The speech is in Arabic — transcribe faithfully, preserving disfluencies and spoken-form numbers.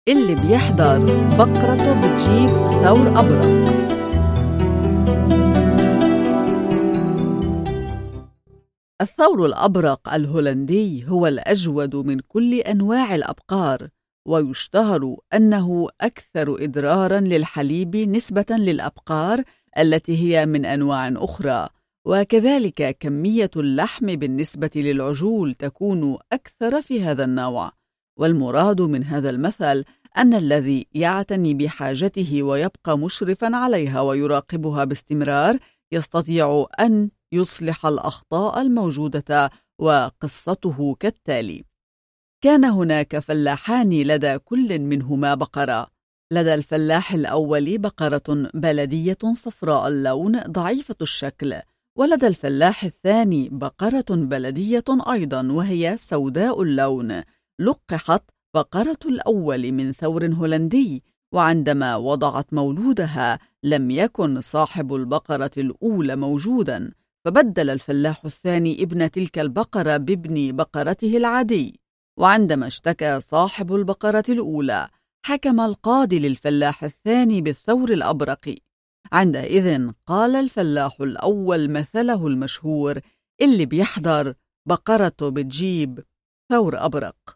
اللي بيحضر بقرته بتجيب ثور أبرق. الثور الأبرق الهولندي هو الأجود من كل أنواع الأبقار، ويشتهر أنه أكثر إضراراً للحليب نسبة للأبقار التي هي من أنواع أخرى، وكذلك كمية اللحم بالنسبة للعجول تكون أكثر في هذا النوع. والمراد من هذا المثل أن الذي يعتني بحاجته ويبقى مشرفاً عليها ويراقبها باستمرار يستطيع أن يصلح الأخطاء الموجودة، وقصته كالتالي: كان هناك فلاحان لدى كل منهما بقرة. لدى الفلاح الأول بقرة بلدية صفراء اللون ضعيفة الشكل، ولدى الفلاح الثاني بقرة بلدية أيضا وهي سوداء اللون. لقحت بقرة الأول من ثور هولندي، وعندما وضعت مولودها لم يكن صاحب البقرة الأولى موجودا، فبدل الفلاح الثاني ابن تلك البقرة بابن بقرته العادي. وعندما اشتكى صاحب البقرة الأولى حكم القاضي للفلاح الثاني بالثور الأبرق. عندئذ قال الفلاح الأول مثله المشهور: اللي بيحضر بقرته بتجيب ثور أبرق.